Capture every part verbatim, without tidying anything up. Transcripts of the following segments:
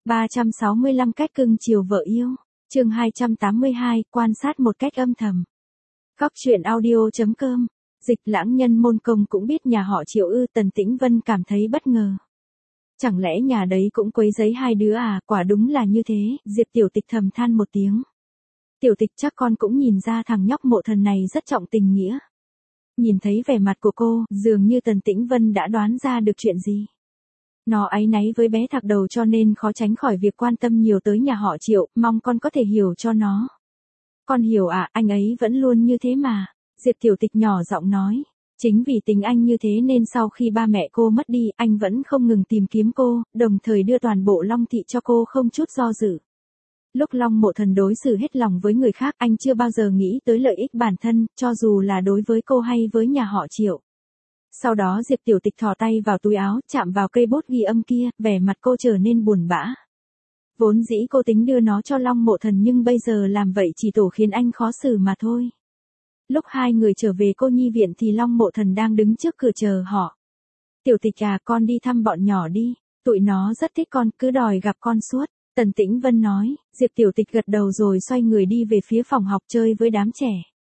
ba trăm sáu mươi lăm cách cưng chiều vợ yêu. Chương hai trăm tám mươi hai, quan sát một cách âm thầm. Góc truyện audio chấm com. Dịch Lãng Nhân Môn Công cũng biết nhà họ Triệu ư? Tần Tĩnh Vân cảm thấy bất ngờ. Chẳng lẽ nhà đấy cũng quấy rối hai đứa à? Quả đúng là như thế, Diệp Tiểu Tịch thầm than một tiếng. Tiểu Tịch, chắc con cũng nhìn ra thằng nhóc Mộ Thần này rất trọng tình nghĩa. Nhìn thấy vẻ mặt của cô, dường như Tần Tĩnh Vân đã đoán ra được chuyện gì. Nó áy náy với bé thạc đầu cho nên khó tránh khỏi việc quan tâm nhiều tới nhà họ Triệu, mong con có thể hiểu cho nó. Con hiểu à, anh ấy vẫn luôn như thế mà. Diệp Tiểu Tịch nhỏ giọng nói. Chính vì tính anh như thế nên sau khi ba mẹ cô mất đi, anh vẫn không ngừng tìm kiếm cô, đồng thời đưa toàn bộ Long Thị cho cô không chút do dự. Lúc Long Mộ Thần đối xử hết lòng với người khác, anh chưa bao giờ nghĩ tới lợi ích bản thân, cho dù là đối với cô hay với nhà họ Triệu. Sau đó Diệp Tiểu Tịch thò tay vào túi áo, chạm vào cây bút ghi âm kia, vẻ mặt cô trở nên buồn bã. Vốn dĩ cô tính đưa nó cho Long Mộ Thần nhưng bây giờ làm vậy chỉ tổ khiến anh khó xử mà thôi. Lúc hai người trở về cô nhi viện thì Long Mộ Thần đang đứng trước cửa chờ họ. Tiểu Tịch à, con đi thăm bọn nhỏ đi, tụi nó rất thích con, cứ đòi gặp con suốt. Tần Tĩnh Vân nói. Diệp Tiểu Tịch gật đầu rồi xoay người đi về phía phòng học chơi với đám trẻ.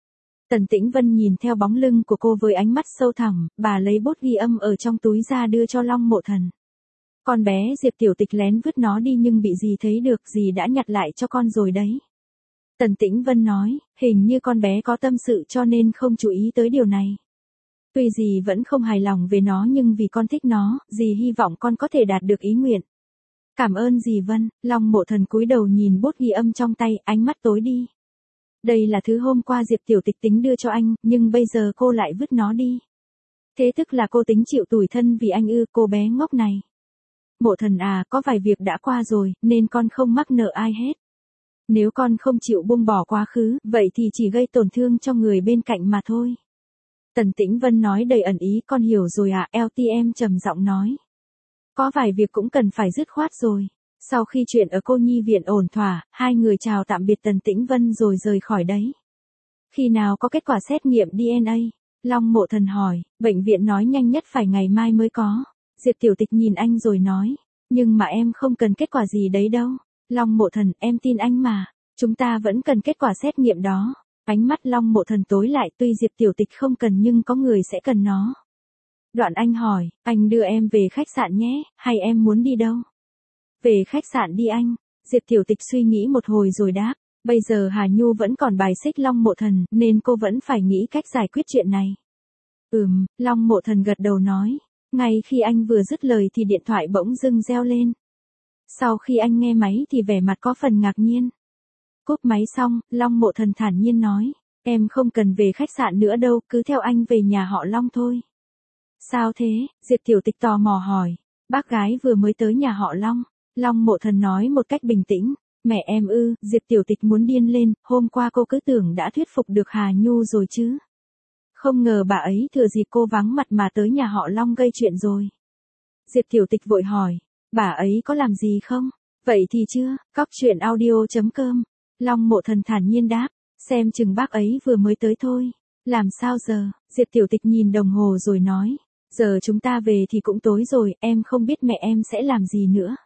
Tần Tĩnh Vân nhìn theo bóng lưng của cô với ánh mắt sâu thẳm, bà lấy bút ghi âm ở trong túi ra đưa cho Long Mộ Thần. Con bé Diệp Tiểu Tịch lén vứt nó đi nhưng bị dì thấy được, dì đã nhặt lại cho con rồi đấy. Tần Tĩnh Vân nói, hình như con bé có tâm sự cho nên không chú ý tới điều này. Tuy dì vẫn không hài lòng về nó nhưng vì con thích nó, dì hy vọng con có thể đạt được ý nguyện. Cảm ơn dì Vân. Long Mộ Thần cúi đầu nhìn bút ghi âm trong tay, ánh mắt tối đi. Đây là thứ hôm qua Diệp Tiểu Tịch tính đưa cho anh, nhưng bây giờ cô lại vứt nó đi. Thế tức là cô tính chịu tủi thân vì anh ư? Cô bé ngốc này. Mộ Thần à, có vài việc đã qua rồi, nên con không mắc nợ ai hết. Nếu con không chịu buông bỏ quá khứ, vậy thì chỉ gây tổn thương cho người bên cạnh mà thôi. Tần Tĩnh Vân nói đầy ẩn ý. Con hiểu rồi à? lờ tê em trầm giọng nói. Có vài việc cũng cần phải dứt khoát rồi. Sau khi chuyện ở cô nhi viện ổn thỏa, hai người chào tạm biệt Tần Tĩnh Vân rồi rời khỏi đấy. Khi nào có kết quả xét nghiệm đê en a? Long Mộ Thần hỏi. Bệnh viện nói nhanh nhất phải ngày mai mới có. Diệp Tiểu Tịch nhìn anh rồi nói. Nhưng mà em không cần kết quả gì đấy đâu. Long Mộ Thần, em tin anh mà. Chúng ta vẫn cần kết quả xét nghiệm đó. Ánh mắt Long Mộ Thần tối lại, tuy Diệp Tiểu Tịch không cần nhưng có người sẽ cần nó. Đoạn anh hỏi, anh đưa em về khách sạn nhé, hay em muốn đi đâu? Về khách sạn đi anh. Diệp Tiểu Tịch suy nghĩ một hồi rồi đáp. Bây giờ Hà Nhu vẫn còn bài xích Long Mộ Thần, nên cô vẫn phải nghĩ cách giải quyết chuyện này. Ừm, Long Mộ Thần gật đầu nói. Ngay khi anh vừa dứt lời thì điện thoại bỗng dưng reo lên. Sau khi anh nghe máy thì vẻ mặt có phần ngạc nhiên. Cúp máy xong, Long Mộ Thần thản nhiên nói. Em không cần về khách sạn nữa đâu, cứ theo anh về nhà họ Long thôi. Sao thế? Diệp Tiểu Tịch tò mò hỏi. Bác gái vừa mới tới nhà họ Long. Long Mộ Thần nói một cách bình tĩnh. Mẹ em ư? Diệp Tiểu Tịch muốn điên lên, hôm qua cô cứ tưởng đã thuyết phục được Hà Nhu rồi chứ. Không ngờ bà ấy thừa dịp cô vắng mặt mà tới nhà họ Long gây chuyện rồi. Diệp Tiểu Tịch vội hỏi. Bà ấy có làm gì không? Vậy thì chưa, góc truyện audio chấm com. Long Mộ Thần thản nhiên đáp. Xem chừng bác ấy vừa mới tới thôi. Làm sao giờ? Diệp Tiểu Tịch nhìn đồng hồ rồi nói. Giờ chúng ta về thì cũng tối rồi, em không biết mẹ em sẽ làm gì nữa.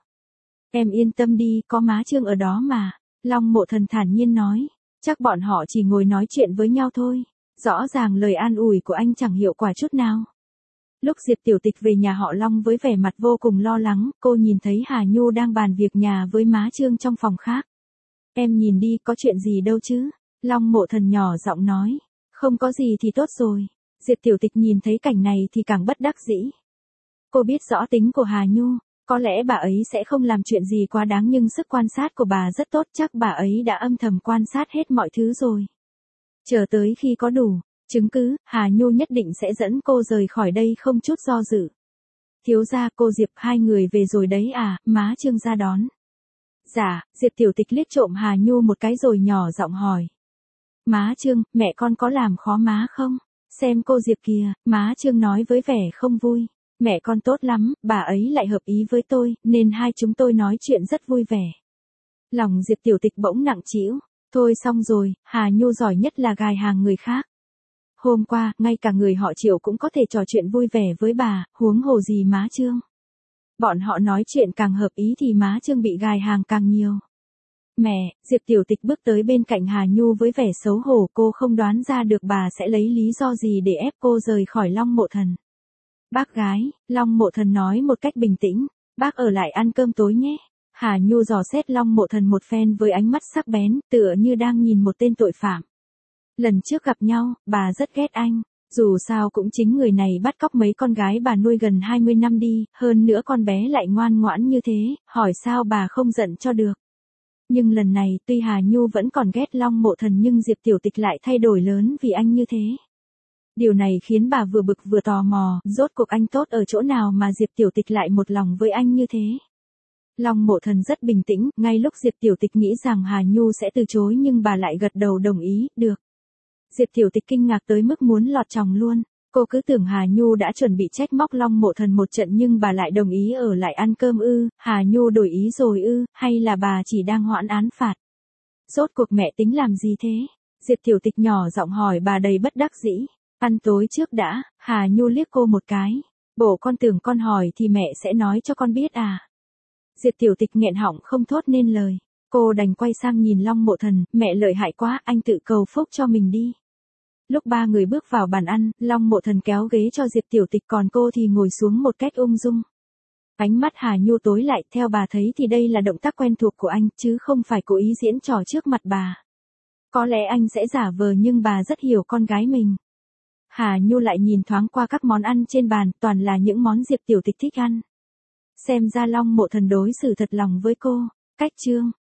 Em yên tâm đi, có má Trương ở đó mà. Long Mộ Thần thản nhiên nói. Chắc bọn họ chỉ ngồi nói chuyện với nhau thôi. Rõ ràng lời an ủi của anh chẳng hiệu quả chút nào. Lúc Diệp Tiểu Tịch về nhà họ Long với vẻ mặt vô cùng lo lắng, cô nhìn thấy Hà Nhu đang bàn việc nhà với má Trương trong phòng khác. Em nhìn đi, có chuyện gì đâu chứ? Long Mộ Thần nhỏ giọng nói. Không có gì thì tốt rồi. Diệp Tiểu Tịch nhìn thấy cảnh này thì càng bất đắc dĩ. Cô biết rõ tính của Hà Nhu, có lẽ bà ấy sẽ không làm chuyện gì quá đáng nhưng sức quan sát của bà rất tốt, chắc bà ấy đã âm thầm quan sát hết mọi thứ rồi. Chờ tới khi có đủ chứng cứ, Hà Nhu nhất định sẽ dẫn cô rời khỏi đây không chút do dự. Thiếu gia, cô Diệp, hai người về rồi đấy à? Má Trương ra đón. Dạ. Diệp Tiểu Tịch liếc trộm Hà Nhu một cái rồi nhỏ giọng hỏi. Má Trương, mẹ con có làm khó má không? Xem cô Diệp kìa, má Trương nói với vẻ không vui. Mẹ con tốt lắm, bà ấy lại hợp ý với tôi, nên hai chúng tôi nói chuyện rất vui vẻ. Lòng Diệp Tiểu Tịch bỗng nặng trĩu. Thôi xong rồi, Hà Nhu giỏi nhất là gài hàng người khác. Hôm qua, ngay cả người họ Triệu cũng có thể trò chuyện vui vẻ với bà, huống hồ gì má Trương. Bọn họ nói chuyện càng hợp ý thì má Trương bị gài hàng càng nhiều. Mẹ, Diệp Tiểu Tịch bước tới bên cạnh Hà Nhu với vẻ xấu hổ, cô không đoán ra được bà sẽ lấy lý do gì để ép cô rời khỏi Long Mộ Thần. Bác gái, Long Mộ Thần nói một cách bình tĩnh, bác ở lại ăn cơm tối nhé. Hà Nhu dò xét Long Mộ Thần một phen với ánh mắt sắc bén, tựa như đang nhìn một tên tội phạm. Lần trước gặp nhau, bà rất ghét anh. Dù sao cũng chính người này bắt cóc mấy con gái bà nuôi gần hai mươi năm đi, hơn nữa con bé lại ngoan ngoãn như thế, hỏi sao bà không giận cho được. Nhưng lần này, tuy Hà Nhu vẫn còn ghét Long Mộ Thần nhưng Diệp Tiểu Tịch lại thay đổi lớn vì anh như thế. Điều này khiến bà vừa bực vừa tò mò, rốt cuộc anh tốt ở chỗ nào mà Diệp Tiểu Tịch lại một lòng với anh như thế. Long Mộ Thần rất bình tĩnh, ngay lúc Diệp Tiểu Tịch nghĩ rằng Hà Nhu sẽ từ chối nhưng bà lại gật đầu đồng ý, được. Diệp Tiểu Tịch kinh ngạc tới mức muốn lọt chòng luôn. Cô cứ tưởng Hà Nhu đã chuẩn bị trách móc Long Mộ Thần một trận nhưng bà lại đồng ý ở lại ăn cơm ư, Hà Nhu đổi ý rồi ư, hay là bà chỉ đang hoãn án phạt. Rốt cuộc mẹ tính làm gì thế? Diệp Tiểu Tịch nhỏ giọng hỏi bà đầy bất đắc dĩ. Ăn tối trước đã, Hà Nhu liếc cô một cái. Bộ con tưởng con hỏi thì mẹ sẽ nói cho con biết à. Diệp Tiểu Tịch nghẹn họng không thốt nên lời. Cô đành quay sang nhìn Long Mộ Thần, mẹ lợi hại quá, anh tự cầu phúc cho mình đi. Lúc ba người bước vào bàn ăn, Long Mộ Thần kéo ghế cho Diệp Tiểu Tịch còn cô thì ngồi xuống một cách ung dung. Ánh mắt Hà Nhu tối lại, theo bà thấy thì đây là động tác quen thuộc của anh, chứ không phải cố ý diễn trò trước mặt bà. Có lẽ anh sẽ giả vờ nhưng bà rất hiểu con gái mình. Hà Nhu lại nhìn thoáng qua các món ăn trên bàn, toàn là những món Diệp Tiểu Tịch thích ăn. Xem ra Long Mộ Thần đối xử thật lòng với cô. Cách chương